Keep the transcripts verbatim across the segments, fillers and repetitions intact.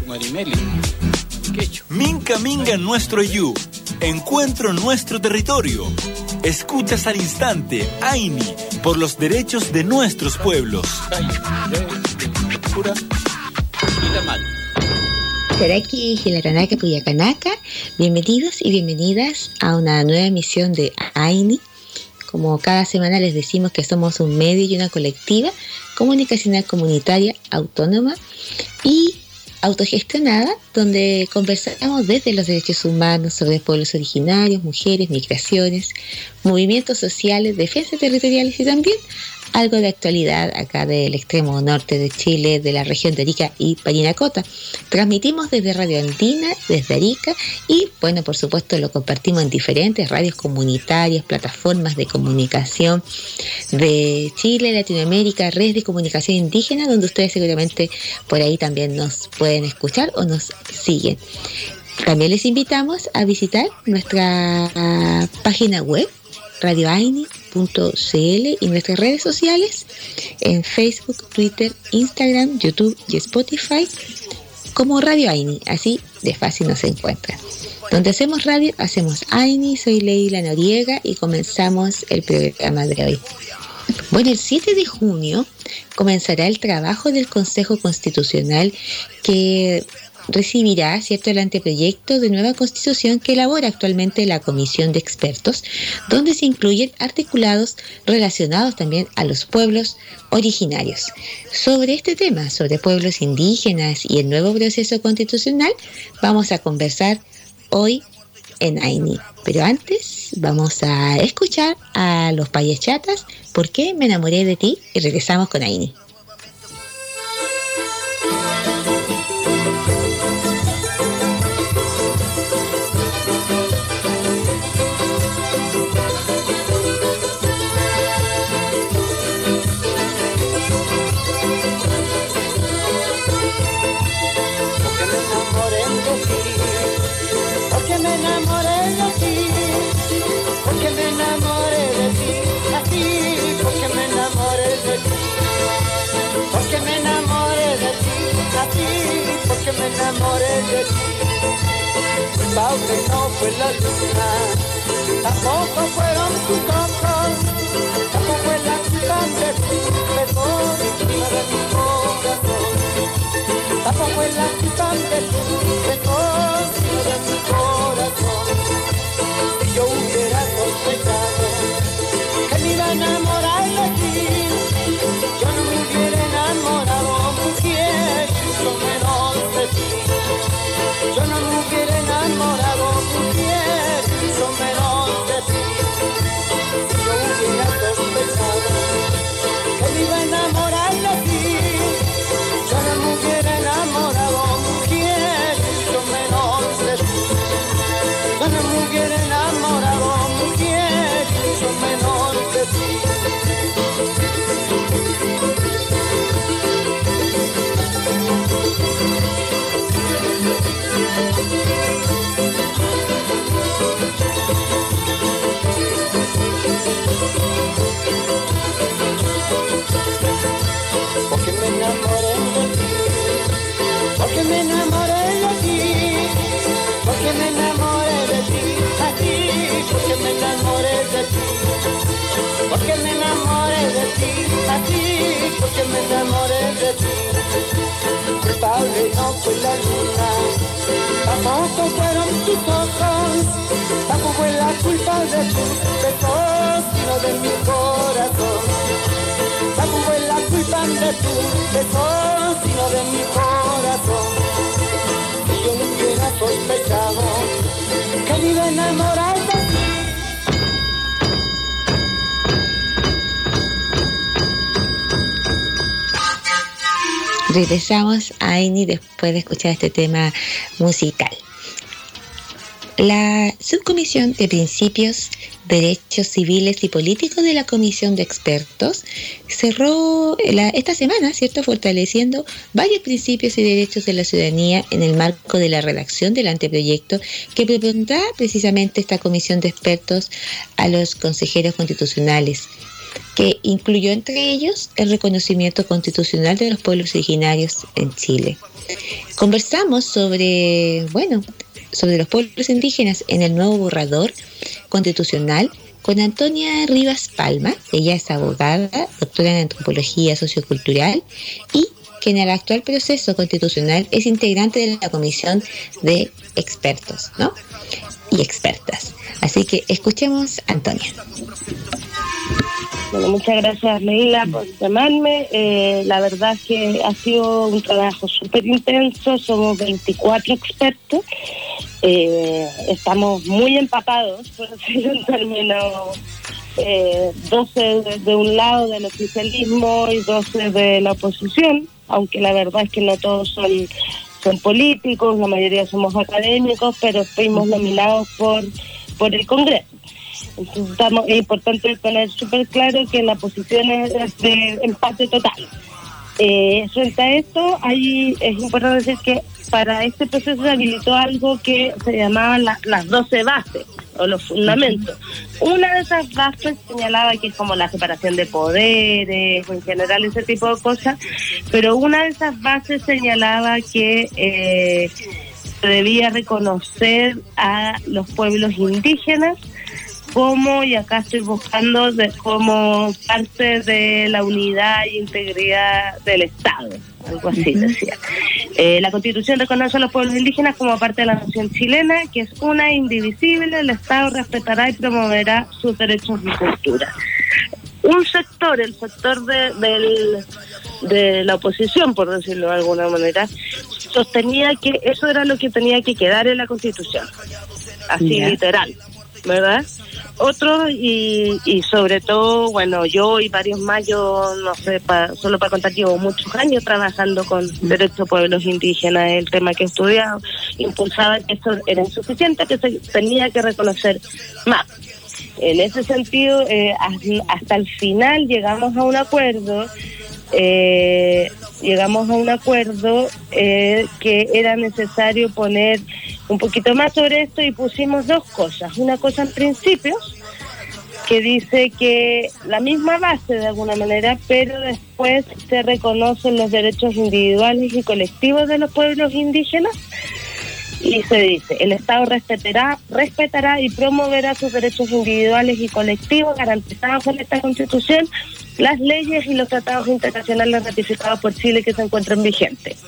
Marimeli, Mariquecho. Minca Minga nuestro yu. Encuentro nuestro territorio. Escuchas al instante Aini por los derechos de nuestros pueblos. Taraki, Gilaranaka, Puyacanaka, bienvenidos y bienvenidas a una nueva emisión de Aini. Como cada semana les decimos que somos un medio y una colectiva comunicacional comunitaria autónoma y autogestionada, donde conversamos desde los derechos humanos sobre pueblos originarios, mujeres, migraciones, movimientos sociales, defensa territoriales y también algo de actualidad acá del extremo norte de Chile, de la región de Arica y Parinacota. Transmitimos desde Radio Andina, desde Arica, y bueno, por supuesto lo compartimos en diferentes radios comunitarias, plataformas de comunicación de Chile, Latinoamérica, redes de comunicación indígena, donde ustedes seguramente por ahí también nos pueden escuchar o nos siguen. También les invitamos a visitar nuestra página web, radio aini punto c l, y nuestras redes sociales en Facebook, Twitter, Instagram, YouTube y Spotify como Radio Aini. Así de fácil nos encuentran. Donde hacemos radio, hacemos Aini. Soy Leila Noriega y comenzamos el programa de hoy. Bueno, el siete de junio comenzará el trabajo del Consejo Constitucional, que recibirá, ¿cierto?, el anteproyecto de nueva constitución que elabora actualmente la Comisión de Expertos, donde se incluyen articulados relacionados también a los pueblos originarios. Sobre este tema, sobre pueblos indígenas y el nuevo proceso constitucional, vamos a conversar hoy en Aini. Pero antes vamos a escuchar a los Payachatas, ¿Por qué me enamoré de ti? Y regresamos con Aini. Porque me enamoré de ti, culpable no fue la luna, tampoco fueron tus ojos, tampoco es la culpa de tus besos, sino de mi corazón, tampoco es la culpa de tus besos, sino de mi corazón. Si yo hubiera sospechado que me iba a enamorar de ti, yo no me hubiera enamorado, mujer, mucho menos de ti. Yo no me hubiera enamorado, mujer, mucho menos de ti. Si yo hubiera sospechado que me iba a enamorar de ti, yo no me hubiera enamorado, mujer, mucho menos de ti. Yo no me hubiera enamorado, mujer, mucho menos de ti. Porque me enamoré de ti, porque me enamoré de ti, porque me enamoré de ti, así, porque me enamoré de ti, porque me enamoré de ti, así, porque me enamoré de ti. Culpable no fue la luna, tampoco fueron tus ojos, tampoco es la culpa de tus besos, sino de mi corazón. Tampoco es la culpa de tus besos, sino de mi corazón. Si yo no hubiera sospechado que me iba a enamorar de ti. Regresamos a Aini después de escuchar este tema musical. La Subcomisión de Principios, Derechos Civiles y Políticos de la Comisión de Expertos cerró la, esta semana, ¿cierto?, fortaleciendo varios principios y derechos de la ciudadanía en el marco de la redacción del anteproyecto que propondrá precisamente esta Comisión de Expertos a los consejeros constitucionales, que incluyó entre ellos el reconocimiento constitucional de los pueblos originarios en Chile. Conversamos sobre, bueno, sobre los pueblos indígenas en el nuevo borrador constitucional con Antonia Rivas Palma. Ella es abogada, doctora en antropología sociocultural y que en el actual proceso constitucional es integrante de la comisión de expertos, ¿no? Y expertas. Así que escuchemos a Antonia. Bueno, muchas gracias, Leila, por llamarme. Eh, la verdad es que ha sido un trabajo súper intenso, somos veinticuatro expertos, eh, estamos muy empapados, por decirlo en términos, eh, doce de, de un lado del oficialismo y doce de la oposición, aunque la verdad es que no todos son, son políticos, la mayoría somos académicos, pero fuimos nominados por, por el Congreso. Entonces estamos, es importante tener súper claro que la posición es de empate total. Eh, frente a esto, hay, es importante decir que para este proceso se habilitó algo que se llamaban la, las doce bases o los fundamentos. Una de esas bases señalaba que es como la separación de poderes o en general ese tipo de cosas, pero una de esas bases señalaba que eh, se debía reconocer a los pueblos indígenas como, y acá estoy buscando, de, como parte de la unidad e integridad del Estado, algo así uh-huh. decía. Eh, la Constitución reconoce a los pueblos indígenas como parte de la nación chilena, que es una e indivisible. El Estado respetará y promoverá sus derechos y cultura. Un sector, el sector de, del, de la oposición, por decirlo de alguna manera, sostenía que eso era lo que tenía que quedar en la Constitución, así yeah. literal, ¿verdad? Otros, y, y sobre todo, bueno, yo y varios más, yo no sé, pa, solo para contar, llevo muchos años trabajando con derechos de pueblos indígenas, el tema que he estudiado, impulsaba que eso era insuficiente, que se tenía que reconocer más. En ese sentido, eh, hasta el final llegamos a un acuerdo, eh, llegamos a un acuerdo eh, que era necesario poner un poquito más sobre esto y pusimos dos cosas. Una cosa en principios, que dice que la misma base de alguna manera, pero después se reconocen los derechos individuales y colectivos de los pueblos indígenas, y se dice: el Estado respetará, respetará y promoverá sus derechos individuales y colectivos garantizados por esta Constitución, las leyes y los tratados internacionales ratificados por Chile que se encuentran vigentes.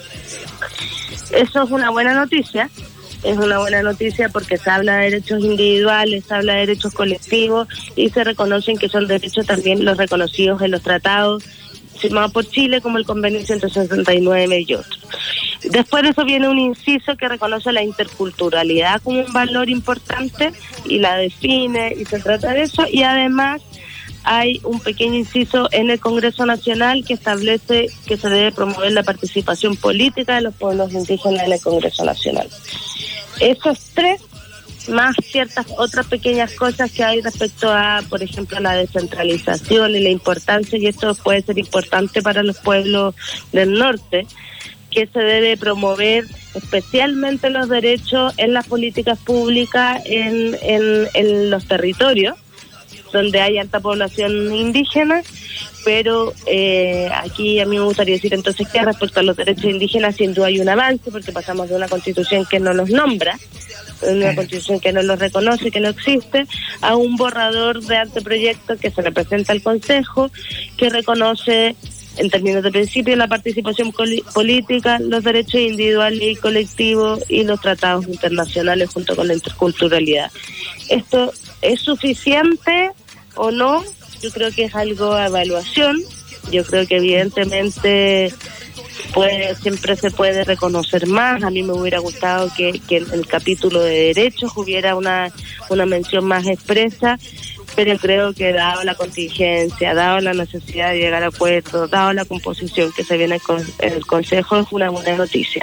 Eso es una buena noticia. Es una buena noticia porque se habla de derechos individuales, se habla de derechos colectivos y se reconocen que son derechos también los reconocidos en los tratados firmados por Chile, como el Convenio ciento sesenta y nueve y otros. Después de eso viene un inciso que reconoce la interculturalidad como un valor importante y la define y se trata de eso, y además hay un pequeño inciso en el Congreso Nacional que establece que se debe promover la participación política de los pueblos indígenas en el Congreso Nacional. Esos tres, más ciertas otras pequeñas cosas que hay respecto a, por ejemplo, la descentralización y la importancia, y esto puede ser importante para los pueblos del norte, que se debe promover especialmente los derechos en las políticas públicas en, en, en los territorios donde hay alta población indígena, pero eh, aquí a mí me gustaría decir entonces que respecto a los derechos indígenas sin duda hay un avance, porque pasamos de una constitución que no los nombra, una constitución que no los reconoce, que no existe, a un borrador de anteproyecto que se le presenta al Consejo, que reconoce en términos de principio la participación coli- política, los derechos individuales y colectivos y los tratados internacionales junto con la interculturalidad. ¿Esto es suficiente o no? Yo creo que es algo a evaluación. Yo creo que evidentemente puede, siempre se puede reconocer más. A mí me hubiera gustado que, que en el capítulo de derechos hubiera una, una mención más expresa, pero creo que dado la contingencia, dado la necesidad de llegar a acuerdos, dado la composición que se viene con el Consejo, es una buena noticia.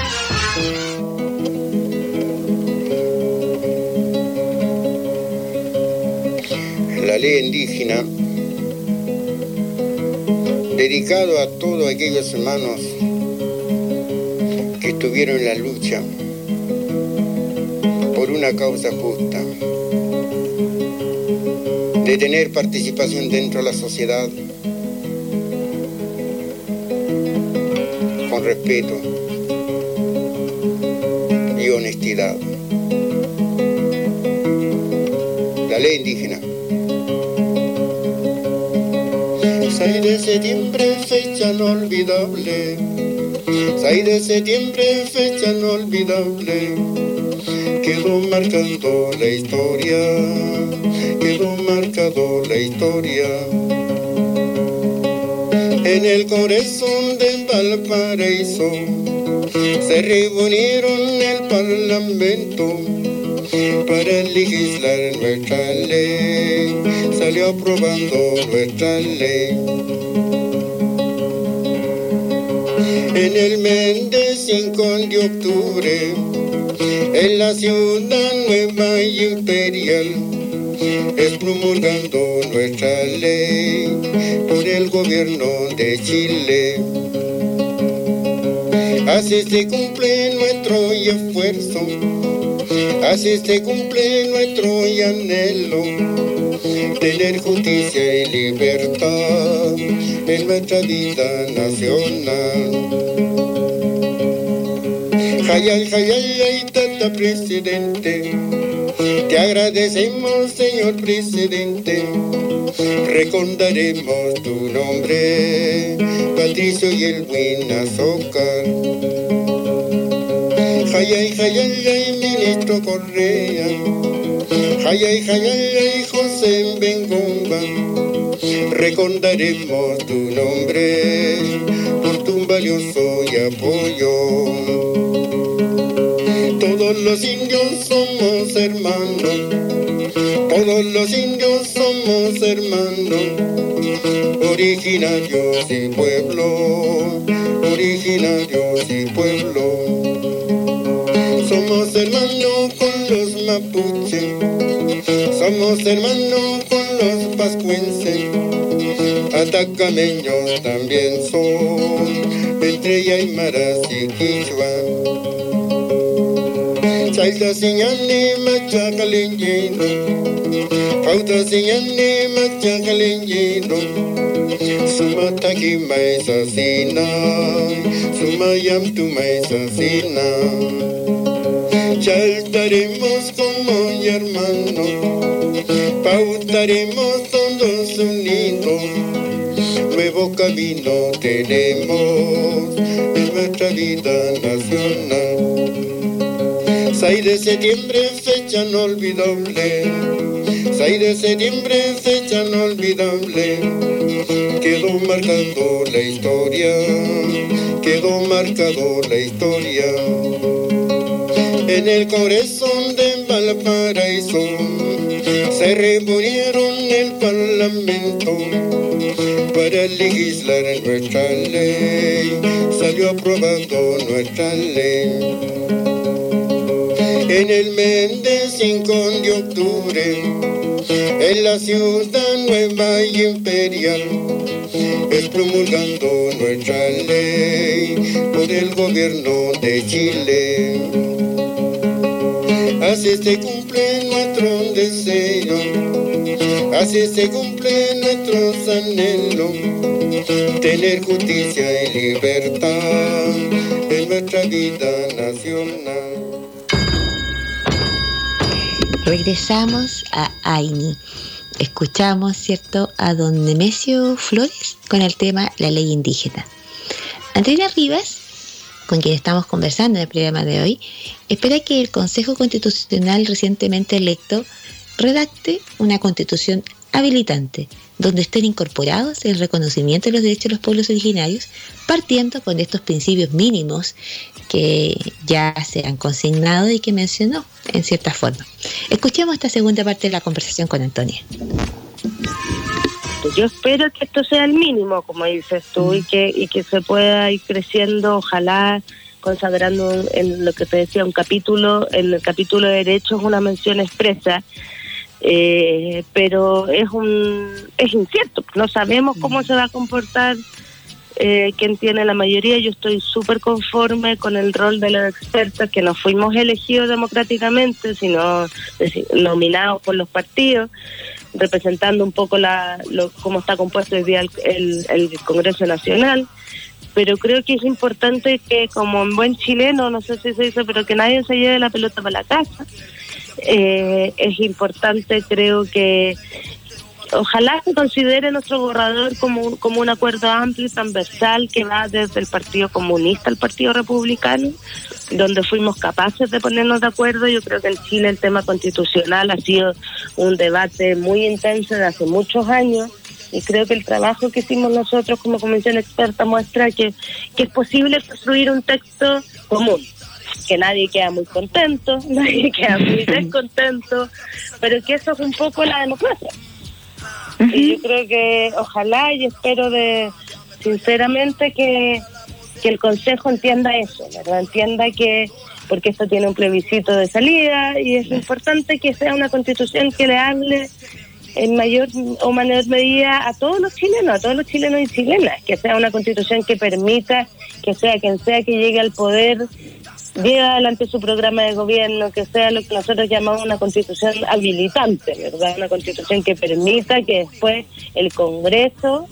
La ley indígena, dedicado a todos aquellos hermanos que estuvieron en la lucha por una causa justa, de tener participación dentro de la sociedad, con respeto, olvidado. La ley indígena. seis de septiembre, fecha inolvidable. seis de septiembre, fecha inolvidable. Quedó marcando la historia, quedó marcado la historia. En el corazón de Valparaíso se reunieron en el Parlamento para legislar nuestra ley. Salió aprobando nuestra ley. En el mes de cinco de octubre, en la ciudad nueva y imperial, es promulgando nuestra ley por el gobierno de Chile. Así se cumple nuestro esfuerzo, así se cumple nuestro anhelo, tener justicia y libertad en nuestra vida nacional. Jayay, jayay, tata presidente, te agradecemos, señor presidente. Recordaremos tu nombre, Patricio y el buen azúcar. Jayay, jayay, ministro Correa. Jayay, jayay, José Bengomba. Recordaremos tu nombre por tu valioso y apoyo. Todos los indios somos hermanos, todos los indios somos hermanos, originarios y pueblo, originarios y pueblo. Somos hermanos con los mapuches, somos hermanos con los pascuenses, atacameños también son, entre aymaras y quichua. Chaita señane machacaleñino, pauta señane machacaleñino, sumataki maisasina, sumayam tu maisasina. Saltaremos como hermanos, pautaremos todos unidos, nuevo camino tenemos en nuestra vida nacional. seis de septiembre, fecha inolvidable, seis de septiembre, fecha inolvidable, quedó marcando la historia, quedó marcado la historia. En el corazón de Valparaíso se reunieron en el Parlamento para legislar nuestra ley, salió aprobando nuestra ley. En el mes de cinco de octubre, en la ciudad nueva y imperial, es promulgando nuestra ley por el gobierno de Chile. Así se cumple nuestro deseo, así se cumple nuestros anhelos, tener justicia y libertad en nuestra vida nacional. Regresamos a AINI. Escuchamos, ¿cierto?, a don Nemesio Flores con el tema La Ley Indígena. Andreina Rivas, con quien estamos conversando en el programa de hoy, espera que el Consejo Constitucional recientemente electo redacte una constitución habilitante, donde estén incorporados el reconocimiento de los derechos de los pueblos originarios, partiendo con estos principios mínimos que ya se han consignado y que mencionó en cierta forma. Escuchemos esta segunda parte de la conversación con Antonia. Yo espero que esto sea el mínimo, como dices tú, mm. y que y que se pueda ir creciendo, ojalá consagrando en lo que te decía un capítulo, en el capítulo de derechos una mención expresa. Eh, pero es un es incierto, no sabemos cómo se va a comportar eh, quien tiene la mayoría. Yo estoy súper conforme con el rol de los expertos, que no fuimos elegidos democráticamente, sino nominados por los partidos, representando un poco la lo, cómo está compuesto hoy día el, el, el Congreso Nacional. pero creo que es importante que como un buen chileno, no sé si se dice, pero que nadie se lleve la pelota para la casa. Eh, es importante, creo que ojalá se considere nuestro borrador como, como un acuerdo amplio y transversal que va desde el Partido Comunista al Partido Republicano, donde fuimos capaces de ponernos de acuerdo. Yo creo que en Chile el tema constitucional ha sido un debate muy intenso de hace muchos años, y creo que el trabajo que hicimos nosotros como comisión experta muestra que, que es posible construir un texto común, que nadie queda muy contento, nadie queda muy descontento, pero que eso es un poco la democracia. Uh-huh. Y yo creo que ojalá y espero de sinceramente que, que el Consejo entienda eso, ¿verdad? Entienda que, porque esto tiene un plebiscito de salida y es importante que sea una constitución que le hable en mayor o menor medida a todos los chilenos, a todos los chilenos y chilenas, que sea una constitución que permita que sea quien sea que llegue al poder, lleve adelante su programa de gobierno, que sea lo que nosotros llamamos una constitución habilitante, ¿verdad? Una constitución que permita que después el Congreso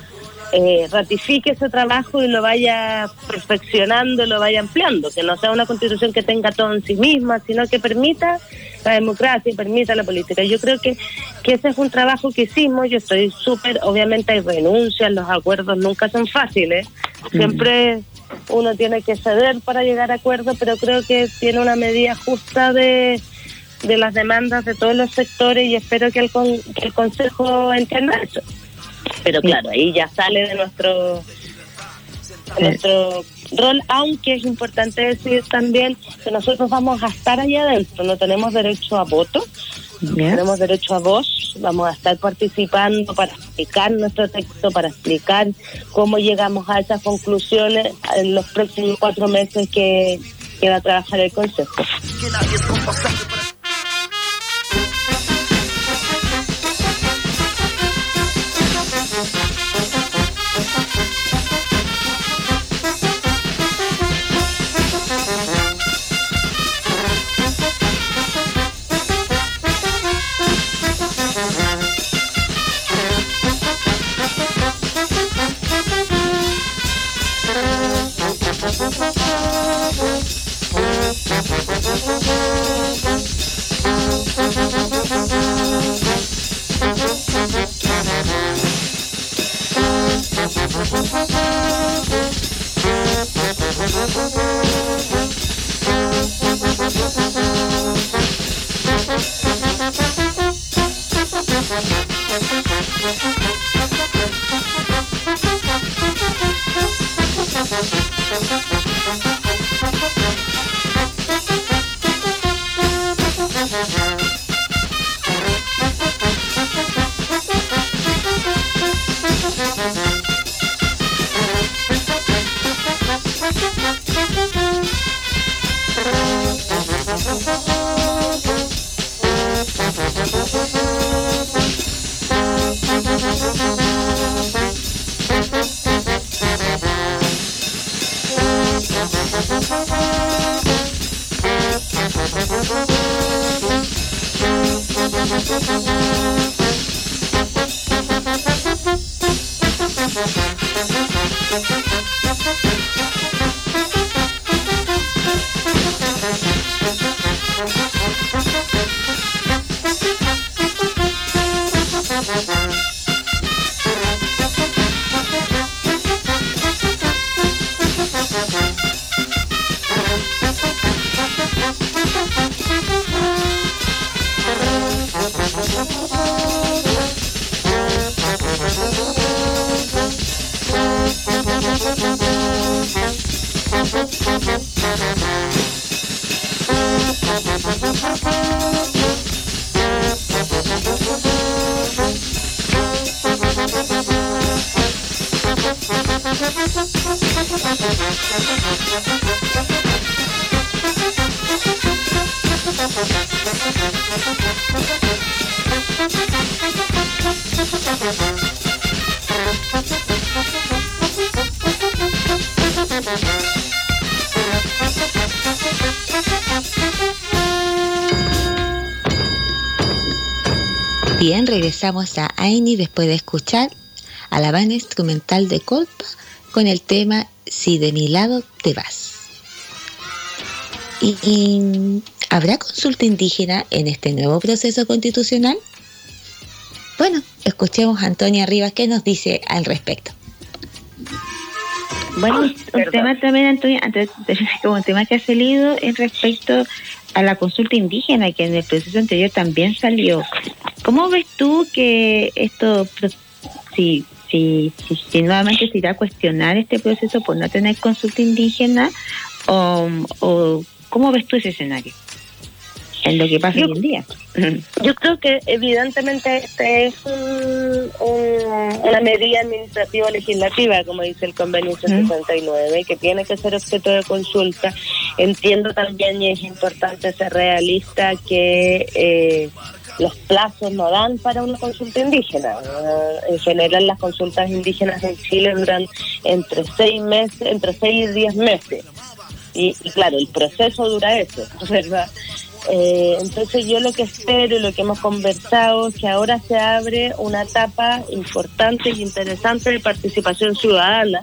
eh, ratifique ese trabajo y lo vaya perfeccionando, lo vaya ampliando, que no sea una constitución que tenga todo en sí misma, sino que permita la democracia y permita la política. Yo creo que, que ese es un trabajo que hicimos. Yo estoy súper, obviamente hay renuncias, los acuerdos nunca son fáciles, siempre uno tiene que ceder para llegar a acuerdos, pero creo que tiene una medida justa de, de las demandas de todos los sectores y espero que el, con, que el Consejo entienda eso. Pero claro, ahí ya sale de nuestro de nuestro rol, aunque es importante decir también que nosotros vamos a estar allá adentro, no tenemos derecho a voto, yeah. tenemos derecho a voz, vamos a estar participando para explicar nuestro texto, para explicar cómo llegamos a esas conclusiones en los próximos cuatro meses que, que va a trabajar el Consejo. Bien, regresamos a Aini después de escuchar a la banda instrumental de Colpa con el tema Si de mi lado te vas. ¿Y, y habrá consulta indígena en este nuevo proceso constitucional? Bueno, escuchemos a Antonia Rivas qué nos dice al respecto. Bueno, un Perdón. tema también, Antonia, antes de como un tema que ha salido en respecto a la consulta indígena, que en el proceso anterior también salió. ¿Cómo ves tú que esto, si, si, si, si nuevamente se irá a cuestionar este proceso por no tener consulta indígena, o, o cómo ves tú ese escenario en lo que pasa yo, hoy en día? Yo creo que evidentemente este es un, un, una medida administrativa legislativa, como dice el convenio ciento sesenta y nueve, que tiene que ser objeto de consulta. Entiendo también, y es importante ser realista, que eh, los plazos no dan para una consulta indígena. Uh, en general las consultas indígenas en Chile duran entre seis meses, entre seis y diez meses. Y, y claro, el proceso dura eso, ¿verdad? Eh, entonces yo lo que espero y lo que hemos conversado es que ahora se abre una etapa importante y interesante de participación ciudadana,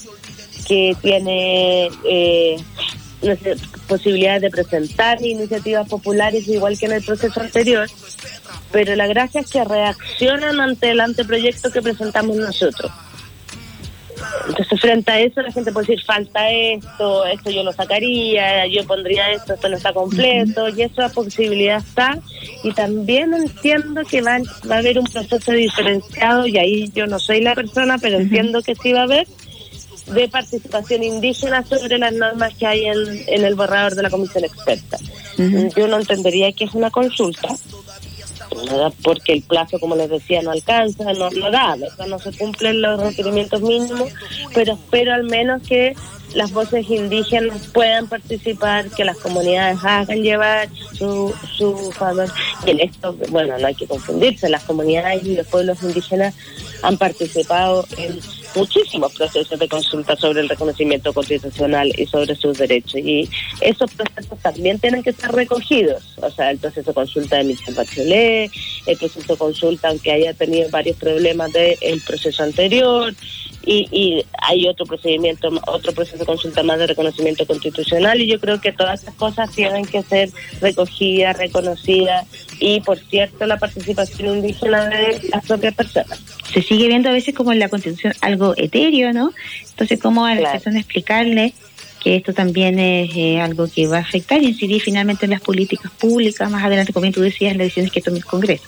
que tiene eh, no sé, posibilidades de presentar iniciativas populares igual que en el proceso anterior, pero la gracia es que reaccionan ante el anteproyecto que presentamos nosotros. Entonces frente a eso la gente puede decir, falta esto, esto yo lo sacaría, yo pondría esto, esto no está completo, y esa posibilidad está. Y también entiendo que va, va a haber un proceso diferenciado, y ahí yo no soy la persona, pero uh-huh. entiendo que sí va a haber, de participación indígena sobre las normas que hay en, en el borrador de la comisión experta. Uh-huh. Yo no entendería que es una consulta, ¿verdad? Porque el plazo, como les decía, no alcanza, no, no da, ¿verdad? No se cumplen los requerimientos mínimos, pero espero al menos que las voces indígenas puedan participar, que las comunidades hagan llevar su, su favor. Y en esto, bueno, no hay que confundirse, las comunidades y los pueblos indígenas han participado en muchísimos procesos de consulta sobre el reconocimiento constitucional y sobre sus derechos, y esos procesos también tienen que estar recogidos. O sea, el proceso de consulta de Michelle Bachelet, el proceso de consulta, aunque haya tenido varios problemas del proceso anterior, y, y hay otro procedimiento, otro proceso de consulta más de reconocimiento constitucional, y yo creo que todas esas cosas tienen que ser recogidas, reconocidas, y por cierto la participación indígena de las propias personas. Se sigue viendo a veces como en la Constitución algo etéreo, ¿no? Entonces, ¿cómo a la claro. persona explicarle que esto también es eh, algo que va a afectar y incidir finalmente en las políticas públicas más adelante, como tú decías, en las decisiones que tome el Congreso?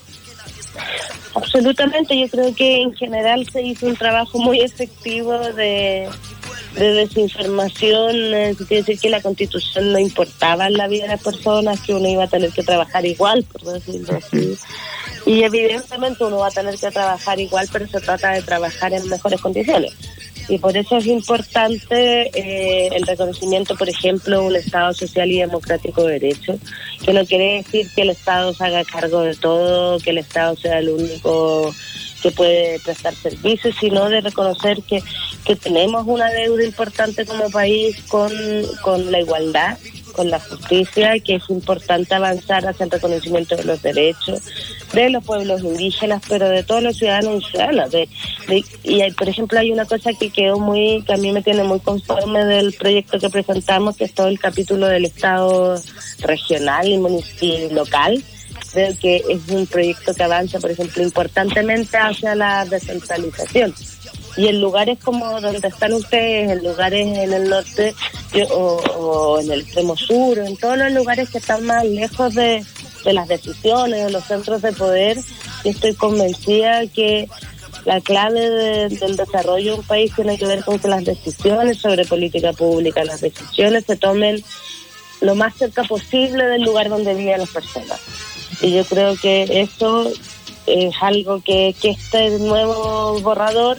Absolutamente, yo creo que en general se hizo un trabajo muy efectivo de, de desinformación, es decir, que la Constitución no importaba en la vida de las personas, que uno iba a tener que trabajar igual, por decirlo así. Y evidentemente uno va a tener que trabajar igual, pero se trata de trabajar en mejores condiciones. Y por eso es importante eh, el reconocimiento, por ejemplo, de un Estado social y democrático de derecho, que no quiere decir que el Estado se haga cargo de todo, que el Estado sea el único que puede prestar servicios, sino de reconocer que, que tenemos una deuda importante como país con, con la igualdad, con la justicia, que es importante avanzar hacia el reconocimiento de los derechos de los pueblos indígenas, pero de todos los ciudadanos y ciudadanas. De, de, y hay, por ejemplo, hay una cosa que quedó muy, que a mí me tiene muy conforme del proyecto que presentamos, que es todo el capítulo del Estado regional y municipal local. Creo que es un proyecto que avanza, por ejemplo, importantemente hacia la descentralización. Y en lugares como donde están ustedes, en lugares en el norte yo, o, o en el extremo sur, en todos los lugares que están más lejos de, de las decisiones, de los centros de poder, yo estoy convencida que la clave de, del desarrollo de un país tiene que ver con que las decisiones sobre política pública, las decisiones se tomen lo más cerca posible del lugar donde viven las personas. Y yo creo que eso es algo que, que este nuevo borrador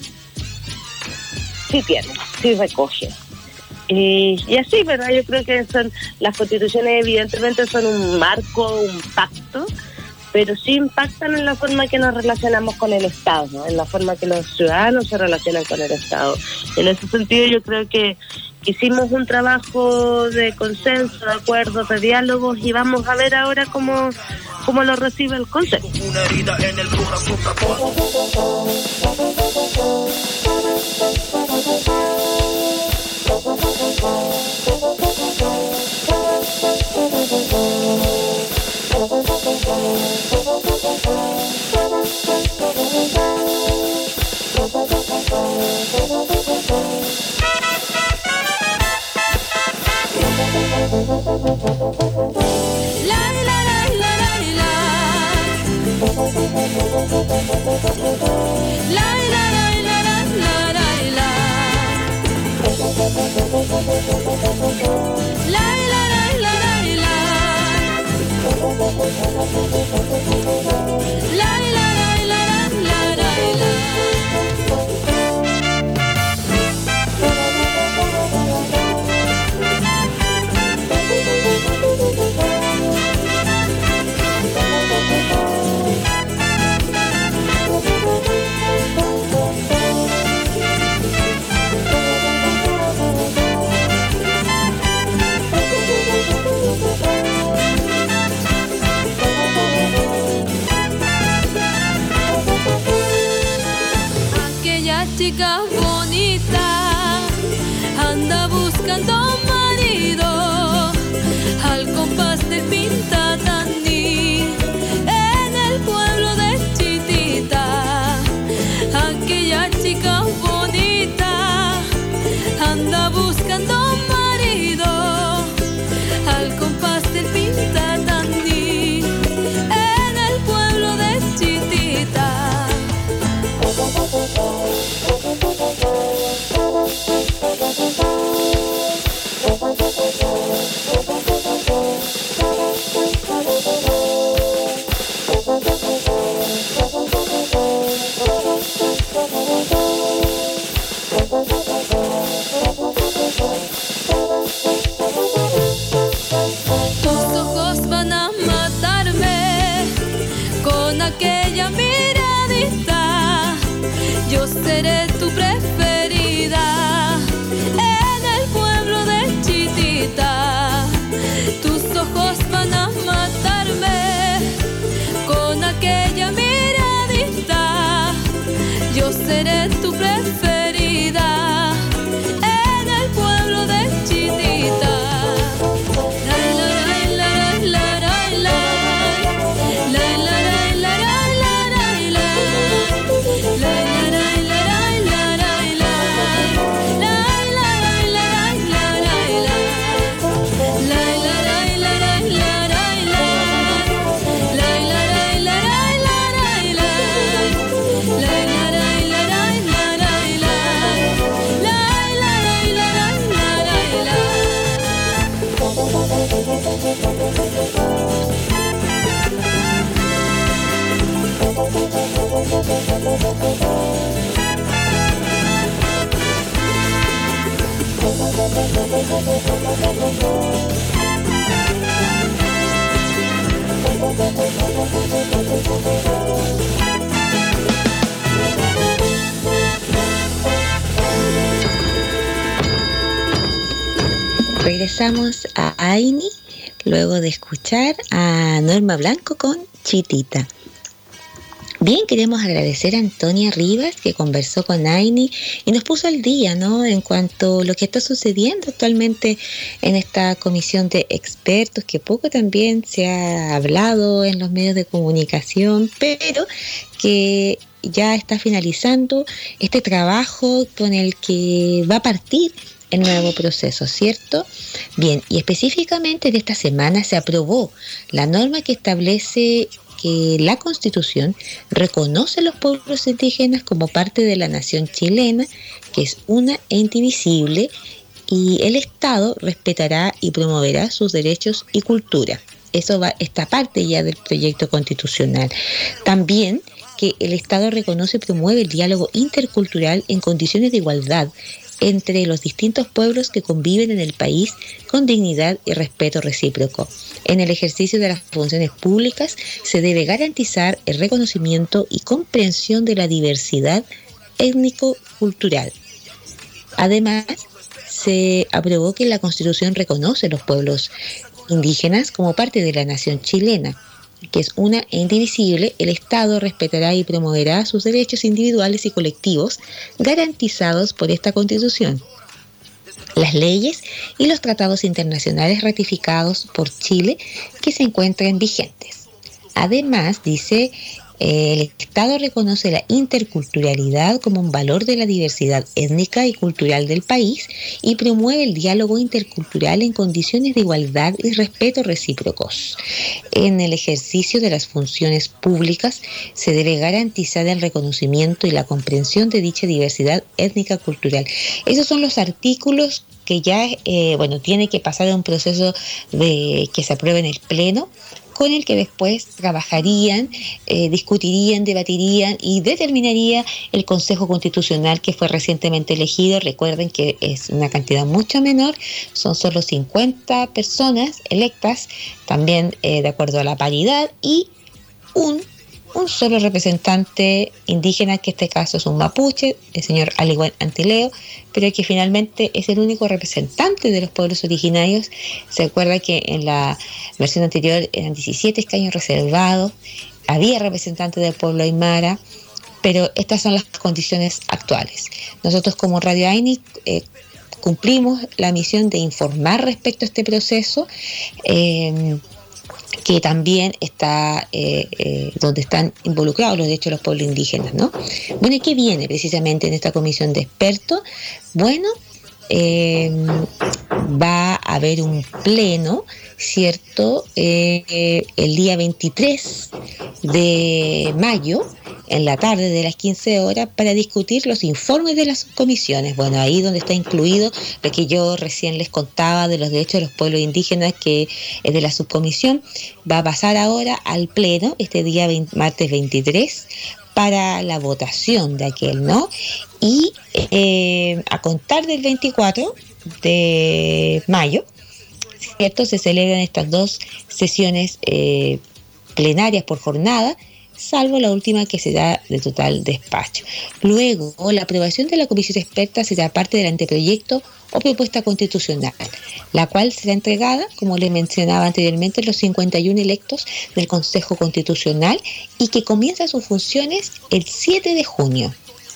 sí tiene, sí recoge. Y, y así, ¿verdad? Yo creo que son las constituciones evidentemente son un marco, un pacto, pero sí impactan en la forma que nos relacionamos con el Estado, ¿no? En la forma que los ciudadanos se relacionan con el Estado. En ese sentido yo creo que hicimos un trabajo de consenso, de acuerdos, de diálogos, y vamos a ver ahora cómo, cómo lo recibe el Consejo. Una herida en el corazón. Chica bonita anda buscando marido al compás del Pintatani en el pueblo de Chitita. Aquella chica bonita anda buscando marido al compás del Pintatani en el pueblo de Chitita. Tus ojos van a matarme con aquella miradita. Yo seré tu preferida en el pueblo de Chitita. Tus ojos van a matarme con aquella miradita. Yo seré tu preferida en el pueblo de Chitita. Regresamos a Aini luego de escuchar a Norma Blanco con Chitita. Bien, queremos agradecer a Antonia Rivas, que conversó con Aini y nos puso al día, ¿no?, en cuanto a lo que está sucediendo actualmente en esta comisión de expertos, que poco también se ha hablado en los medios de comunicación, pero que ya está finalizando este trabajo con el que va a partir el nuevo proceso, ¿cierto? Bien, y específicamente de esta semana se aprobó la norma que establece que la Constitución reconoce a los pueblos indígenas como parte de la nación chilena, que es una e indivisible, y el Estado respetará y promoverá sus derechos y cultura. Eso va, esta parte ya del proyecto constitucional. También que el Estado reconoce y promueve el diálogo intercultural en condiciones de igualdad entre los distintos pueblos que conviven en el país con dignidad y respeto recíproco. En el ejercicio de las funciones públicas se debe garantizar el reconocimiento y comprensión de la diversidad étnico-cultural. Además, se aprobó que la Constitución reconoce a los pueblos indígenas como parte de la nación chilena, que es una e indivisible. El Estado respetará y promoverá sus derechos individuales y colectivos garantizados por esta Constitución, las leyes y los tratados internacionales ratificados por Chile que se encuentran vigentes. Además, dice, Eh, el Estado reconoce la interculturalidad como un valor de la diversidad étnica y cultural del país y promueve el diálogo intercultural en condiciones de igualdad y respeto recíprocos. En el ejercicio de las funciones públicas se debe garantizar el reconocimiento y la comprensión de dicha diversidad étnica cultural. Esos son los artículos que ya, eh, bueno, tiene que pasar a un proceso de que se apruebe en el Pleno, con el que después trabajarían, eh, discutirían, debatirían y determinaría el Consejo Constitucional que fue recientemente elegido. Recuerden que es una cantidad mucho menor, son solo cincuenta personas electas, también eh, de acuerdo a la paridad, y un un solo representante indígena, que en este caso es un mapuche, el señor Aligüen Antileo, pero que finalmente es el único representante de los pueblos originarios. Se acuerda que en la versión anterior eran diecisiete escaños reservados, había representantes del pueblo aymara, pero estas son las condiciones actuales. Nosotros como Radio AINI eh, cumplimos la misión de informar respecto a este proceso, eh, que también está eh, eh, donde están involucrados los derechos de los pueblos indígenas, ¿no? Bueno, ¿y qué viene precisamente en esta comisión de expertos? Bueno, eh, va a haber un pleno, ¿cierto? Eh, eh, el día veintitrés de mayo, en la tarde de las quince horas, para discutir los informes de las subcomisiones. Bueno, ahí donde está incluido lo que yo recién les contaba de los derechos de los pueblos indígenas, que es de la subcomisión, va a pasar ahora al pleno este día veinte, martes veintitrés, para la votación de aquel, ¿no? Y eh, a contar del veinticuatro de mayo, ¿cierto?, se celebran estas dos sesiones eh, plenarias por jornada, salvo la última, que será de total despacho. Luego, la aprobación de la comisión experta será parte del anteproyecto o propuesta constitucional, la cual será entregada, como les mencionaba anteriormente, a los cincuenta y uno electos del Consejo Constitucional, y que comienza sus funciones el siete de junio.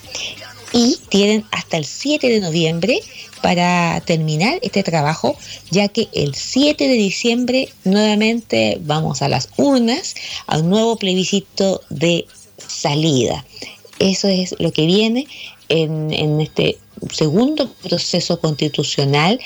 Y tienen hasta el siete de noviembre para terminar este trabajo, ya que el siete de diciembre nuevamente vamos a las urnas, a un nuevo plebiscito de salida. Eso es lo que viene en, en este segundo proceso constitucional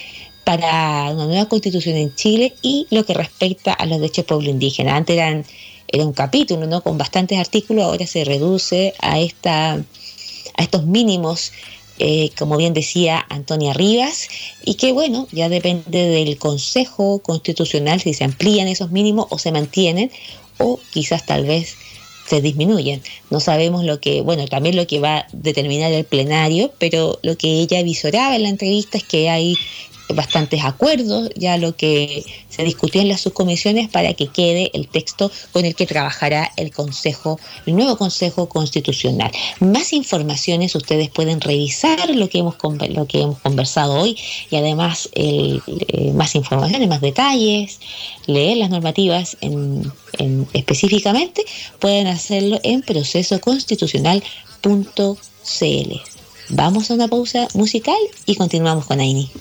para una nueva constitución en Chile, y lo que respecta a los derechos del pueblo indígena. Antes eran, era un capítulo, ¿no?, con bastantes artículos, ahora se reduce a esta a estos mínimos, eh, como bien decía Antonia Rivas, y que bueno, ya depende del Consejo Constitucional si se amplían esos mínimos o se mantienen, o quizás tal vez se disminuyen. No sabemos lo que, bueno, también lo que va a determinar el plenario, pero lo que ella visoraba en la entrevista es que hay bastantes acuerdos, ya lo que se discutió en las subcomisiones, para que quede el texto con el que trabajará el Consejo, el nuevo Consejo Constitucional. Más informaciones ustedes pueden revisar lo que hemos lo que hemos conversado hoy, y además el, eh, más informaciones, más detalles, leer las normativas en, en específicamente, pueden hacerlo en proceso constitucional punto c l. Vamos a una pausa musical y continuamos con AINI.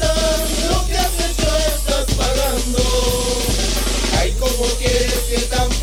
Ay, ¿cómo quieres que tan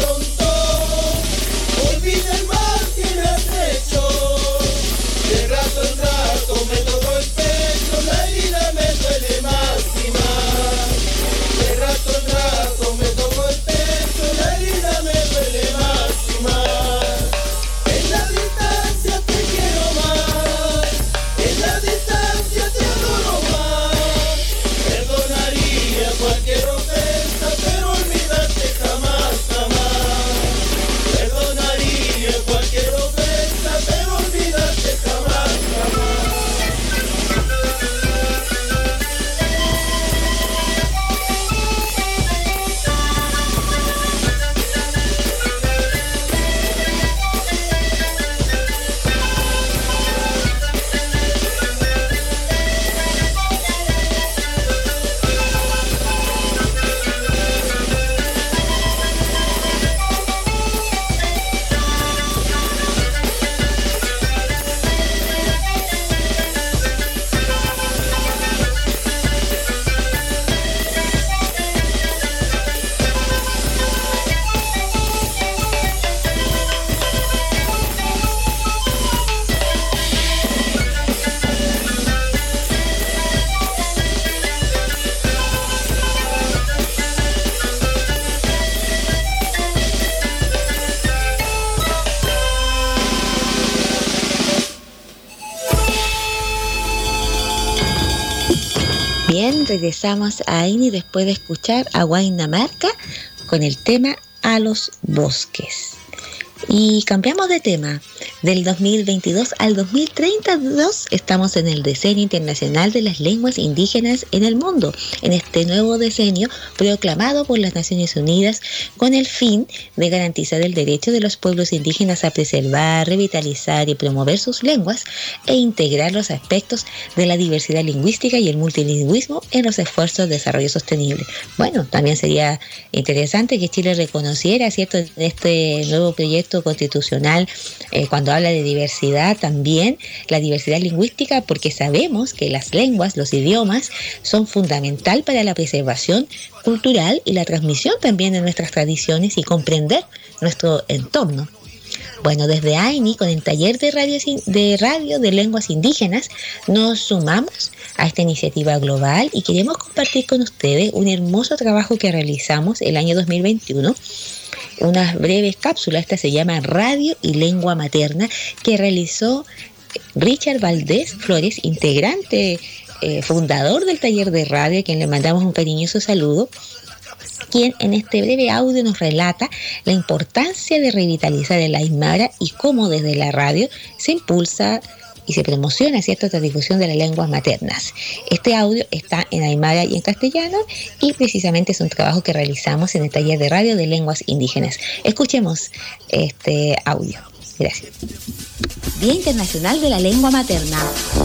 Bien, regresamos a Aini después de escuchar a Huayna Marca con el tema A los Bosques. Y cambiamos de tema. Del dos mil veintidós al dos mil treinta y dos estamos en el Decenio Internacional de las Lenguas Indígenas en el Mundo, en este nuevo decenio proclamado por las Naciones Unidas con el fin de garantizar el derecho de los pueblos indígenas a preservar, revitalizar y promover sus lenguas e integrar los aspectos de la diversidad lingüística y el multilingüismo en los esfuerzos de desarrollo sostenible. Bueno, también sería interesante que Chile reconociera, ¿cierto?, en este nuevo proyecto constitucional, eh, cuando habla de diversidad, también la diversidad lingüística, porque sabemos que las lenguas, los idiomas, son fundamental para la preservación cultural y la transmisión también de nuestras tradiciones y comprender nuestro entorno. Bueno, desde Aini, con el taller de radio, de radio de lenguas indígenas, nos sumamos a esta iniciativa global y queremos compartir con ustedes un hermoso trabajo que realizamos el año dos mil veintiuno. Unas breves cápsulas, esta se llama Radio y Lengua Materna, que realizó Richard Valdés Flores, integrante, eh, fundador del taller de radio, a quien le mandamos un cariñoso saludo, quien en este breve audio nos relata la importancia de revitalizar el Aymara y cómo desde la radio se impulsa y se promociona, ¿cierto?, esta difusión de las lenguas maternas. Este audio está en aymara y en castellano y precisamente es un trabajo que realizamos en el taller de radio de lenguas indígenas. Escuchemos este audio. Gracias. Día Internacional de la Lengua Materna.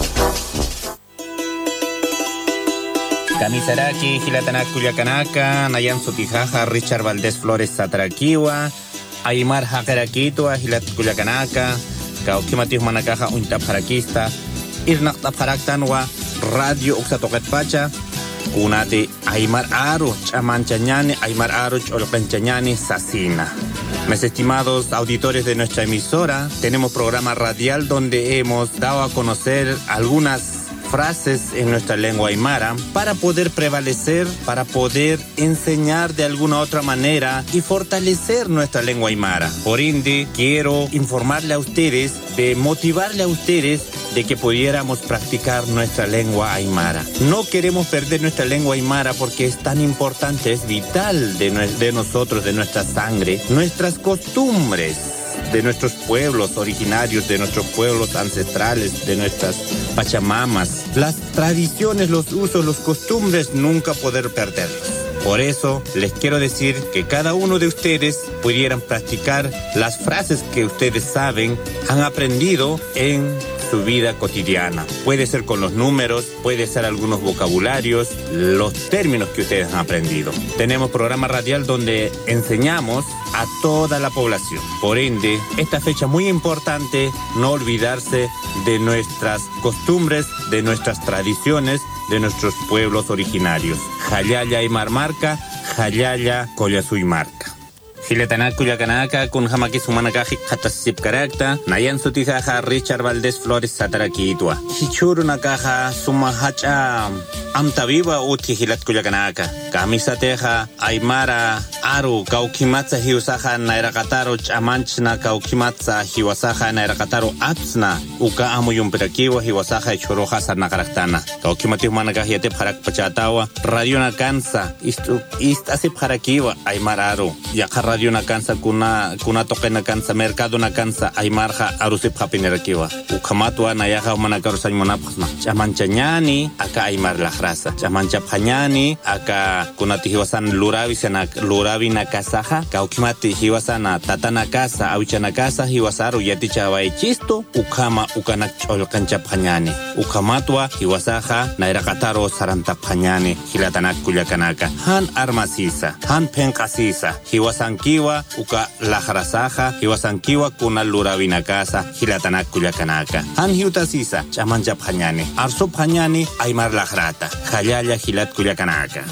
Kamisaraki, Gilatana Culiacanaka, Nayan Sutijaja, Richard Valdés Flores Satraquiwa, Aymar Hakaraquitua, Gilat Culiacanaka, Kaukimatis Manakaja Untapharakista, Irnak Tapharaktanwa, Radio Uxatoquetpacha, Kunati Aymar Aro, Chamanchañani, Aymar Aro, Cholcanchañani, Sasina. Mis estimados auditores de nuestra emisora, tenemos programa radial donde hemos dado a conocer algunas frases en nuestra lengua aymara para poder prevalecer, para poder enseñar de alguna otra manera y fortalecer nuestra lengua aymara. Por ende, quiero informarle a ustedes, de motivarle a ustedes de que pudiéramos practicar nuestra lengua aymara. No queremos perder nuestra lengua aymara porque es tan importante, es vital de, de nosotros, de nuestra sangre, nuestras costumbres de nuestros pueblos originarios, de nuestros pueblos ancestrales, de nuestras pachamamas. Las tradiciones, los usos, los costumbres, nunca poder perderlos. Por eso les quiero decir que cada uno de ustedes pudieran practicar las frases que ustedes saben, han aprendido en su vida cotidiana. Puede ser con los números, puede ser algunos vocabularios, los términos que ustedes han aprendido. Tenemos programa radial donde enseñamos a toda la población. Por ende, esta fecha muy importante, no olvidarse de nuestras costumbres, de nuestras tradiciones, de nuestros pueblos originarios. Jayaya Aymar Marca, Jayaya Collasuy Marca. Giletana Culiacanaka, kun hamaki sumanakaji katasip karakta, Nayan Sutijaja, Richard Valdés Flores Sataraquitua. Hichuru nakaja sumahacha amta viva uti Gilat Culiacanaka. Kamisateja Aymara Aru, Kaukimatsa Hiusaja Nairakataro Chamanchna, Kaukimatsa Hiwasaja Nairakataro Apsna, Uka Amuyumperakiwa Hiwasaja Choroja Sarnakaraktana. Kaukimatis Manakajiate Parak Pachatawa, Radio Nakansa, Ist Asip Harakiwa, Aymara Aru, Yakar Radio Nakansa, Kuna Kuna Toque Nakansa, Mercado Nakansa, Aymarja Arusip Hapinerakiwa. Ukamatwa Nayaja Manakarusan Monapasma. Chamanchanyani, Aka Aymar Lahrasa. Chamanchapanyani, Aka Kunati Hiwasan Luravi Senak Luravi Nakasaja, Kaukimati Hiwasana, Tatana Casa, Awichana Casa, Hiwasaru Yaticha Chisto, Ukama Ukanak Cholkanchapanyani. Ukamatwa Hiwasaja, Nairakataro Sarantapanyani, Hilatanak Kuliacanaka. Han Armasisa, Han Penkasisa, Hiwasan Kiwa, Uka Lajrasaja, Hiwasankiwa, Kuna Luravina Casa, Hilatanak Kuliacanaka. Han Hiutasisa, Chamancha Panyani, Arso Panyani, Aymar Lajrata, Jayaya Hilat Kuliacanaka.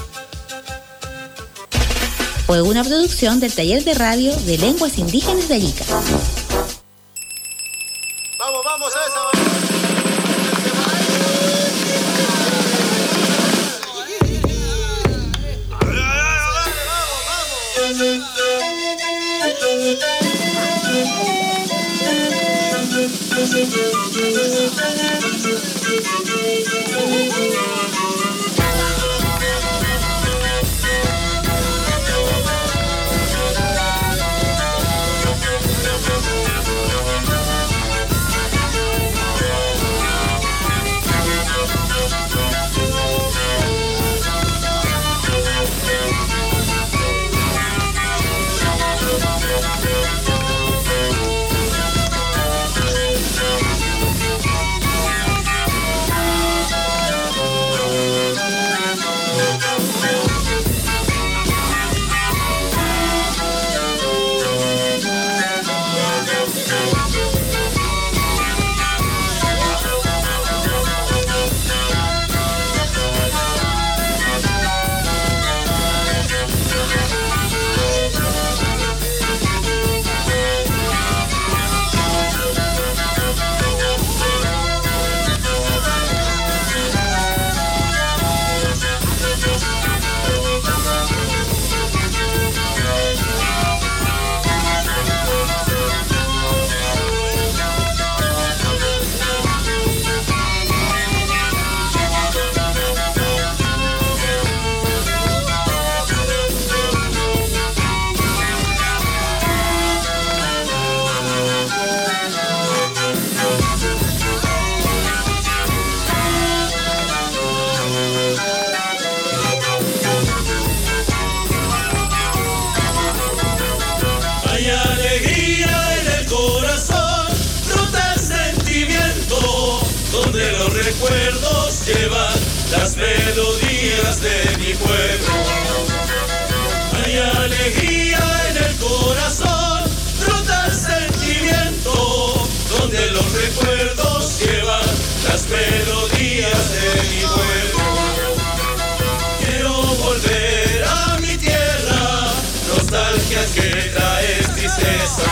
Fue una producción del taller de radio de lenguas indígenas de Arica. Vamos, vamos a esa. recuerdos llevan las melodías de mi pueblo. Hay alegría en el corazón, brota el sentimiento, donde los recuerdos llevan las melodías de mi pueblo. Quiero volver a mi tierra, nostalgia que trae tristeza.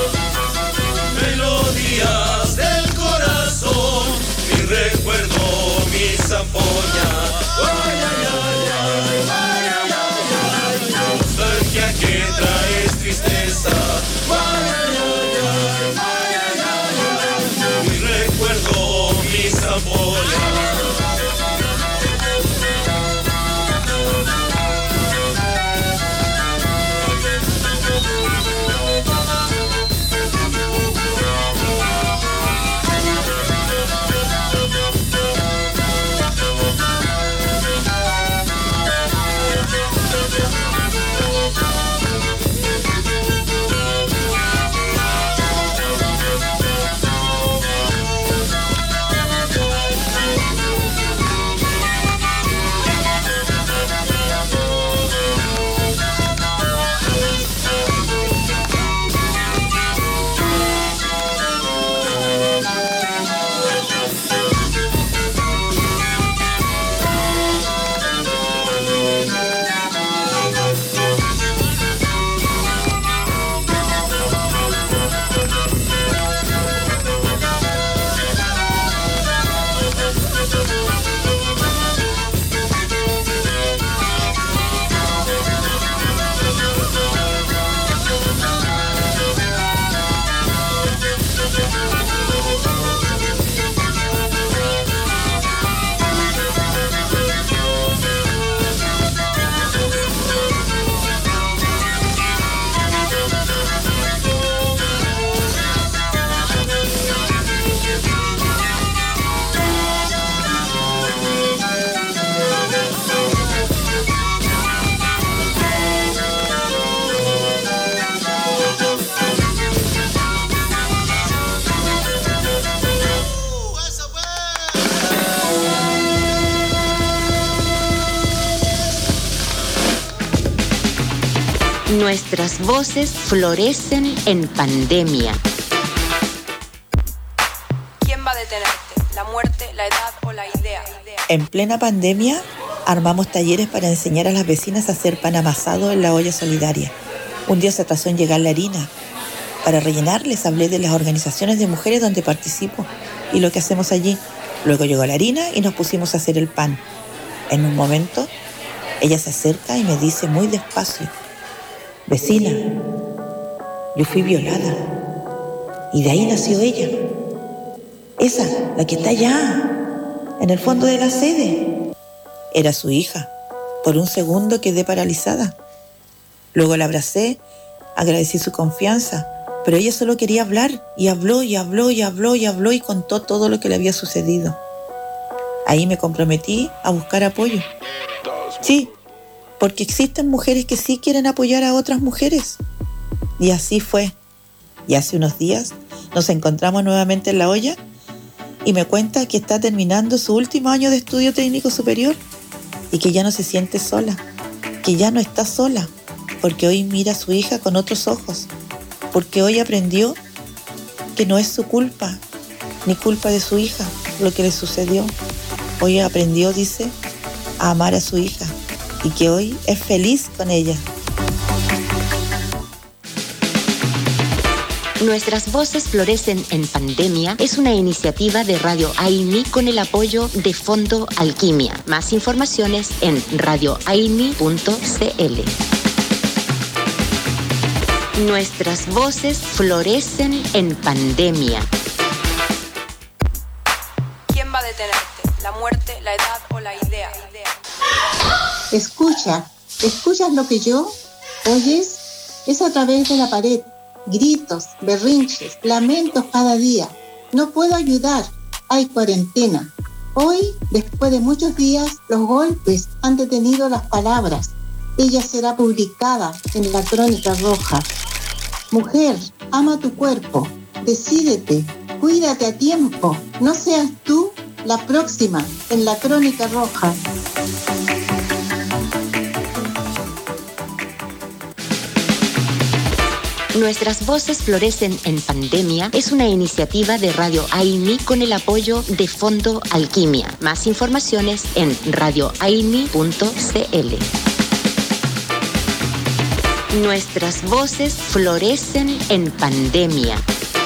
Melodías del corazón, mi recuerdo, mi zampoña. Ay, ay, ay, ay, ay, ay, ay, ay. Nostalgia que trae tristeza. Ay, ay, ay, ay, ay, ay, ay. Mi recuerdo, mi zampoña. Nuestras voces florecen en pandemia. ¿Quién va a detenerte? ¿La muerte, la edad o la idea? En plena pandemia, armamos talleres para enseñar a las vecinas a hacer pan amasado en la olla solidaria. Un día se atrasó en llegar la harina. Para rellenar, les hablé de las organizaciones de mujeres donde participo y lo que hacemos allí. Luego llegó la harina y nos pusimos a hacer el pan. En un momento, ella se acerca y me dice muy despacio: vecina, yo fui violada. Y de ahí nació ella. Esa, la que está allá, en el fondo de la sede. Era su hija. Por un segundo quedé paralizada. Luego la abracé, agradecí su confianza, pero ella solo quería hablar, y habló, y habló, y habló, y habló, y contó todo lo que le había sucedido. Ahí me comprometí a buscar apoyo. Sí, porque existen mujeres que sí quieren apoyar a otras mujeres. Y así fue. Y hace unos días nos encontramos nuevamente en la olla y me cuenta que está terminando su último año de estudio técnico superior y que ya no se siente sola, que ya no está sola, porque hoy mira a su hija con otros ojos, porque hoy aprendió que no es su culpa, ni culpa de su hija, lo que le sucedió. Hoy aprendió, dice, a amar a su hija y que hoy es feliz con ella. Nuestras voces florecen en pandemia es una iniciativa de Radio AINI con el apoyo de Fondo Alquimia. Más informaciones en radio aini punto c l. Nuestras voces florecen en pandemia. ¿Quién va a detenerte? ¿La muerte, la edad o la idea? Escucha, ¿escuchas lo que yo oyes? Es a través de la pared. Gritos, berrinches, lamentos cada día. No puedo ayudar, hay cuarentena. Hoy, después de muchos días, los golpes han detenido las palabras. Ella será publicada en la Crónica Roja. Mujer, ama tu cuerpo, decídete, cuídate a tiempo. No seas tú la próxima en la Crónica Roja. Nuestras voces florecen en pandemia es una iniciativa de Radio AINI con el apoyo de Fondo Alquimia. Más informaciones en radio aini punto c l. Nuestras voces florecen en pandemia.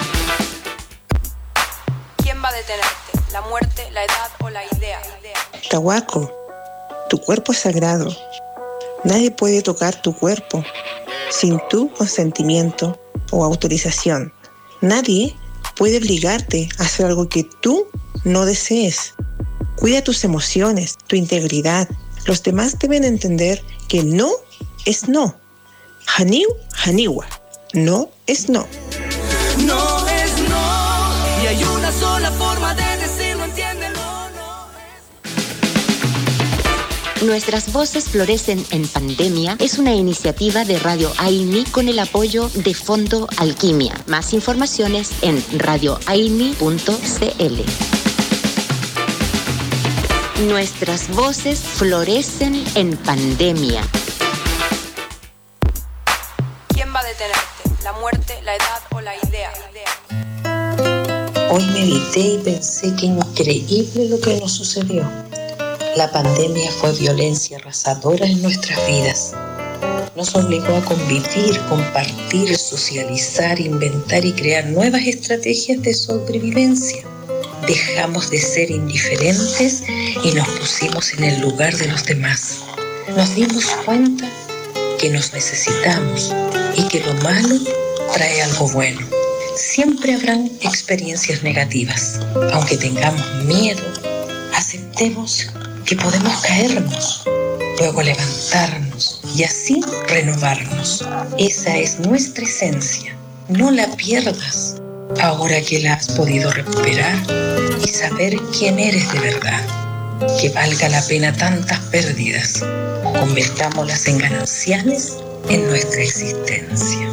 ¿Quién va a detenerte? ¿La muerte, la edad o la idea? Tahuaco, tu cuerpo es sagrado. Nadie puede tocar tu cuerpo sin tu consentimiento o autorización. Nadie puede obligarte a hacer algo que tú no desees. Cuida tus emociones, tu integridad. Los demás deben entender que no es no. Haniu, haniwa. No es no. No es no, y hay una sola forma de decirlo, entiéndelo. Nuestras voces florecen en pandemia es una iniciativa de Radio AINI con el apoyo de Fondo Alquimia. Más informaciones en radio aini punto c l. Nuestras voces florecen en pandemia. ¿Quién va a detenerte? ¿La muerte, la edad o la idea? Hoy medité y pensé que increíble lo que nos sucedió. La pandemia fue violencia arrasadora en nuestras vidas. Nos obligó a convivir, compartir, socializar, inventar y crear nuevas estrategias de sobrevivencia. Dejamos de ser indiferentes y nos pusimos en el lugar de los demás. Nos dimos cuenta que nos necesitamos y que lo malo trae algo bueno. Siempre habrán experiencias negativas. Aunque tengamos miedo, aceptemos que podemos caernos, luego levantarnos y así renovarnos. Esa es nuestra esencia. No la pierdas ahora que la has podido recuperar y saber quién eres de verdad. Que valga la pena tantas pérdidas. Convertámoslas en gananciales en nuestra existencia.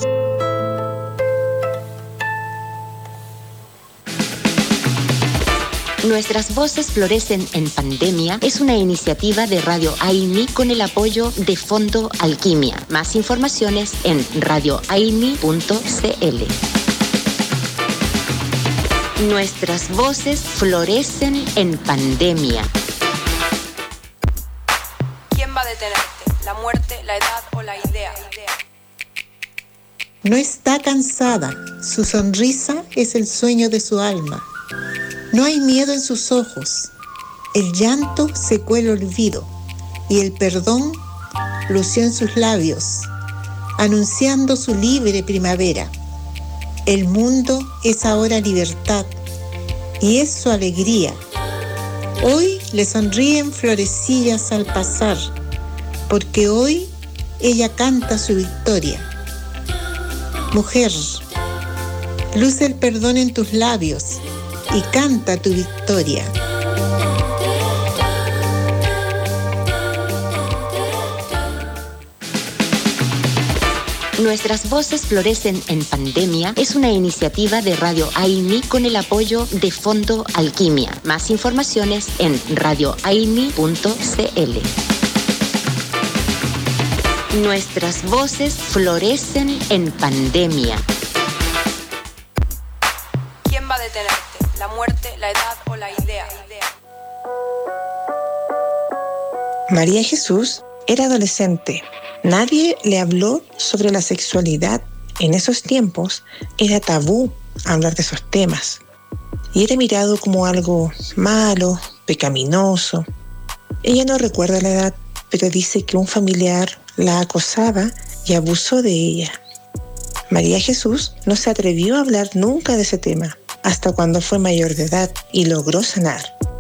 Nuestras voces florecen en pandemia es una iniciativa de Radio AINI con el apoyo de Fondo Alquimia. Más informaciones en radio aini punto c l. Nuestras voces florecen en pandemia. ¿Quién va a detenerte? ¿La muerte, la edad o la idea? No está cansada, su sonrisa es el sueño de su alma. No hay miedo en sus ojos, el llanto secó el olvido y el perdón lució en sus labios, anunciando su libre primavera. El mundo es ahora libertad y es su alegría. Hoy le sonríen florecillas al pasar, porque hoy ella canta su victoria. Mujer, luce el perdón en tus labios y canta tu victoria. Nuestras voces florecen en pandemia es una iniciativa de Radio AINI con el apoyo de Fondo Alquimia. Más informaciones en radio aini punto c l. Nuestras voces florecen en pandemia. ¿Quién va a detenerte? ¿La muerte, la edad o la idea? María Jesús era adolescente. Nadie le habló sobre la sexualidad. En esos tiempos era tabú hablar de esos temas y era mirado como algo malo, pecaminoso. Ella no recuerda la edad, pero dice que un familiar la acosaba y abusó de ella. María Jesús no se atrevió a hablar nunca de ese tema hasta cuando fue mayor de edad y logró sanar.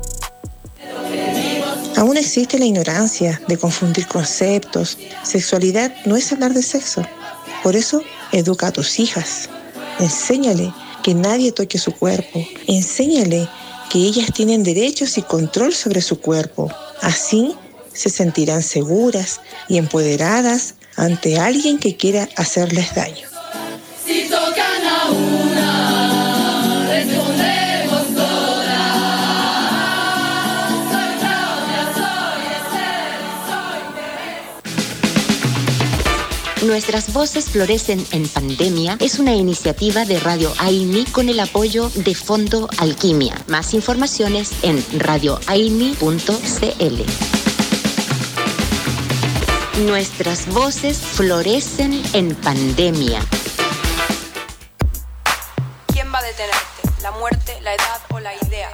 Aún existe la ignorancia de confundir conceptos. Sexualidad no es hablar de sexo. Por eso, educa a tus hijas. Enséñale que nadie toque su cuerpo. Enséñale que ellas tienen derechos y control sobre su cuerpo. Así se sentirán seguras y empoderadas ante alguien que quiera hacerles daño. Si tocan a una, respondemos todas. Nuestras voces florecen en pandemia es una iniciativa de Radio AINI con el apoyo de Fondo Alquimia. Más informaciones en radio aini punto c l. Nuestras voces florecen en pandemia. ¿Quién va a detenerte? ¿La muerte, la edad o la idea?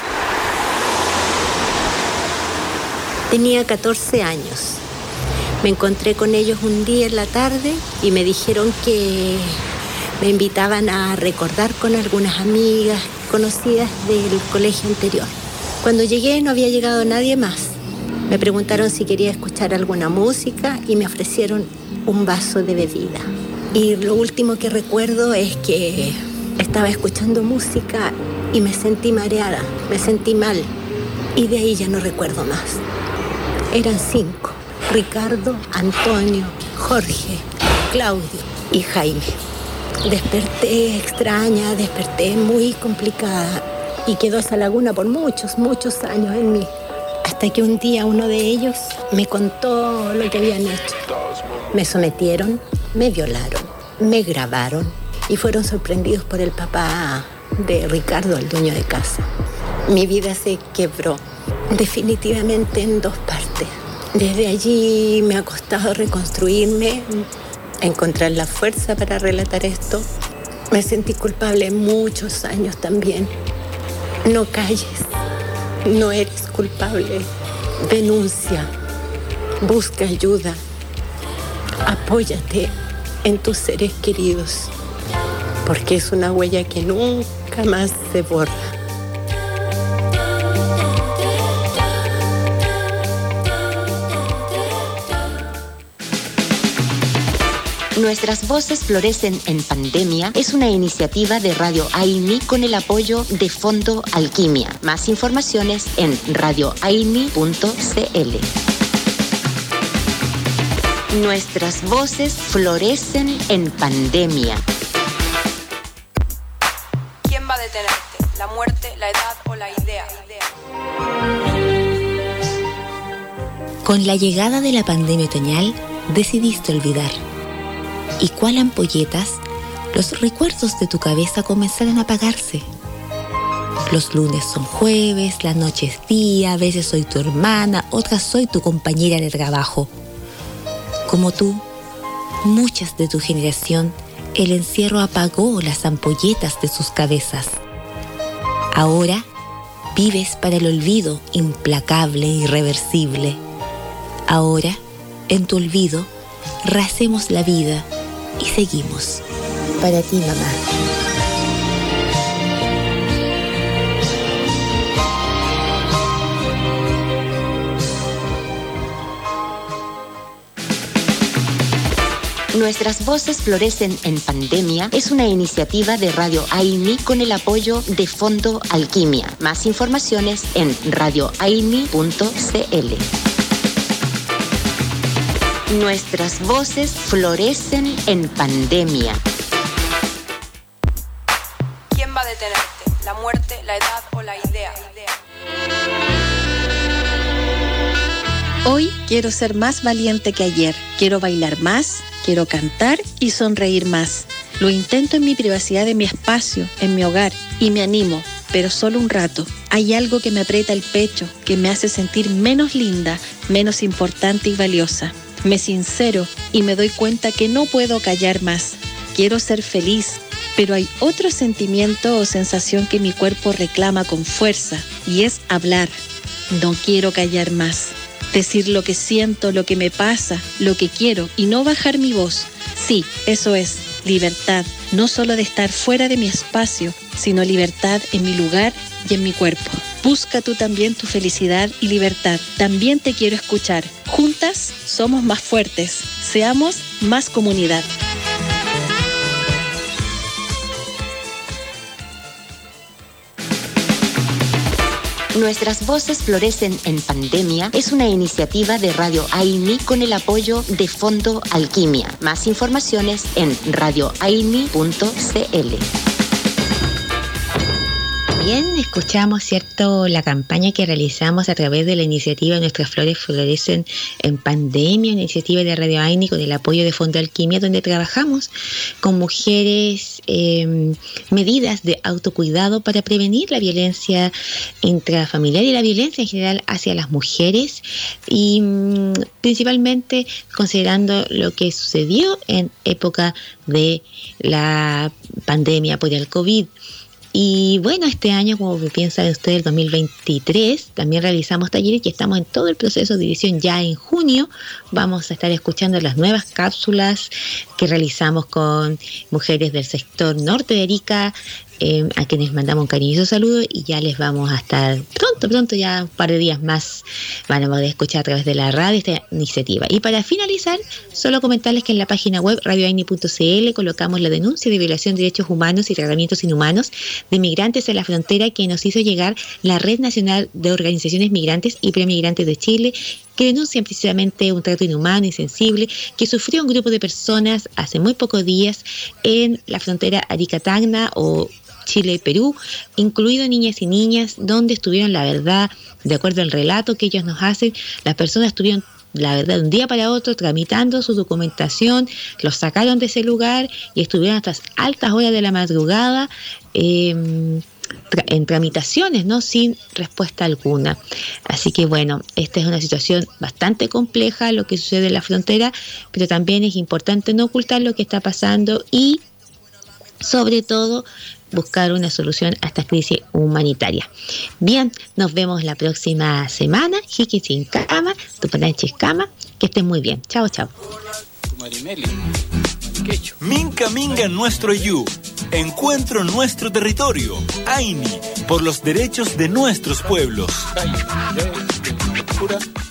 Tenía catorce años. Me encontré con ellos un día en la tarde y me dijeron que me invitaban a recordar con algunas amigas conocidas del colegio anterior. Cuando llegué no había llegado nadie más. Me preguntaron si quería escuchar alguna música y me ofrecieron un vaso de bebida. Y lo último que recuerdo es que estaba escuchando música y me sentí mareada, me sentí mal. Y de ahí ya no recuerdo más. Eran cinco: Ricardo, Antonio, Jorge, Claudio y Jaime. Desperté extraña, desperté muy complicada y quedó esa laguna por muchos, muchos años en mí. Hasta que un día uno de ellos me contó lo que habían hecho. Me sometieron, me violaron, me grabaron y fueron sorprendidos por el papá de Ricardo, el dueño de casa. Mi vida se quebró definitivamente en dos partes. Desde allí me ha costado reconstruirme, encontrar la fuerza para relatar esto. Me sentí culpable muchos años también. No calles, no eres culpable. Denuncia, busca ayuda, apóyate en tus seres queridos, porque es una huella que nunca más se borra. Nuestras voces florecen en pandemia es una iniciativa de Radio AINI con el apoyo de Fondo Alquimia. Más informaciones en radio aini punto c l. Nuestras voces florecen en pandemia. ¿Quién va a detenerte? ¿La muerte, la edad o la idea? Con la llegada de la pandemia otoñal, decidiste olvidar. Y cual ampolletas, los recuerdos de tu cabeza comenzaron a apagarse. Los lunes son jueves, la noche es día, a veces soy tu hermana, otras soy tu compañera de trabajo. Como tú, muchas de tu generación, el encierro apagó las ampolletas de sus cabezas. Ahora, vives para el olvido implacable e irreversible. Ahora, en tu olvido, rehacemos la vida y seguimos. Para ti, mamá. Nuestras voces florecen en pandemia es una iniciativa de Radio AINI con el apoyo de Fondo Alquimia. Más informaciones en radio aini punto c l. Nuestras voces florecen en pandemia. ¿Quién va a detenerte? ¿La muerte, la edad o la idea? Hoy quiero ser más valiente que ayer. Quiero bailar más, quiero cantar y sonreír más. Lo intento en mi privacidad de mi espacio, en mi hogar, y me animo, pero solo un rato. Hay algo que me aprieta el pecho, que me hace sentir menos linda, menos importante y valiosa. Me sincero y me doy cuenta que no puedo callar más. Quiero ser feliz, pero hay otro sentimiento o sensación que mi cuerpo reclama con fuerza, y es hablar. No quiero callar más. Decir lo que siento, lo que me pasa, lo que quiero, y no bajar mi voz. Sí, eso es libertad, no solo de estar fuera de mi espacio, sino libertad en mi lugar y en mi cuerpo. Busca tú también tu felicidad y libertad. También te quiero escuchar. Juntas somos más fuertes. Seamos más comunidad. Nuestras voces florecen en pandemia es una iniciativa de Radio AINI con el apoyo de Fondo Alquimia. Más informaciones en radio aini punto c l. Bien, escuchamos, ¿cierto?, la campaña que realizamos a través de la iniciativa Nuestras Flores Florecen en Pandemia, iniciativa de Radio AINI con el apoyo de Fondo Alquimia, donde trabajamos con mujeres eh, medidas de autocuidado para prevenir la violencia intrafamiliar y la violencia en general hacia las mujeres, y mm, principalmente considerando lo que sucedió en época de la pandemia por el COVID. Y bueno, este año, como piensan ustedes, el dos mil veintitrés, también realizamos talleres y estamos en todo el proceso de edición. Ya en junio vamos a estar escuchando las nuevas cápsulas que realizamos con mujeres del sector norte de Arica, eh, a quienes mandamos un cariñoso saludo, y ya les vamos a estar pronto, pronto, ya un par de días más, van a poder escuchar a través de la radio esta iniciativa. Y para finalizar, solo comentarles que en la página web radio aini punto c l colocamos la denuncia de violación de derechos humanos y tratamientos inhumanos de migrantes en la frontera que nos hizo llegar la Red Nacional de Organizaciones Migrantes y Premigrantes de Chile, que denuncian precisamente un trato inhumano, insensible, que sufrió un grupo de personas hace muy pocos días en la frontera Arica-Tacna o Chile-Perú, incluido niñas y niñas, donde estuvieron, la verdad, de acuerdo al relato que ellos nos hacen, las personas estuvieron, la verdad, de un día para otro tramitando su documentación, los sacaron de ese lugar y estuvieron hasta altas horas de la madrugada eh, tra- en tramitaciones, ¿no?, sin respuesta alguna. Así que bueno, esta es una situación bastante compleja, lo que sucede en la frontera, pero también es importante no ocultar lo que está pasando y, sobre todo, buscar una solución a esta crisis humanitaria. Bien, nos vemos la próxima semana. Jiqui sin cama, tupananchis cama. Que estén muy bien. Chao, chao. Minca Minga nuestro yu. Encuentro nuestro territorio. AINI, por los derechos de nuestros pueblos. Pura.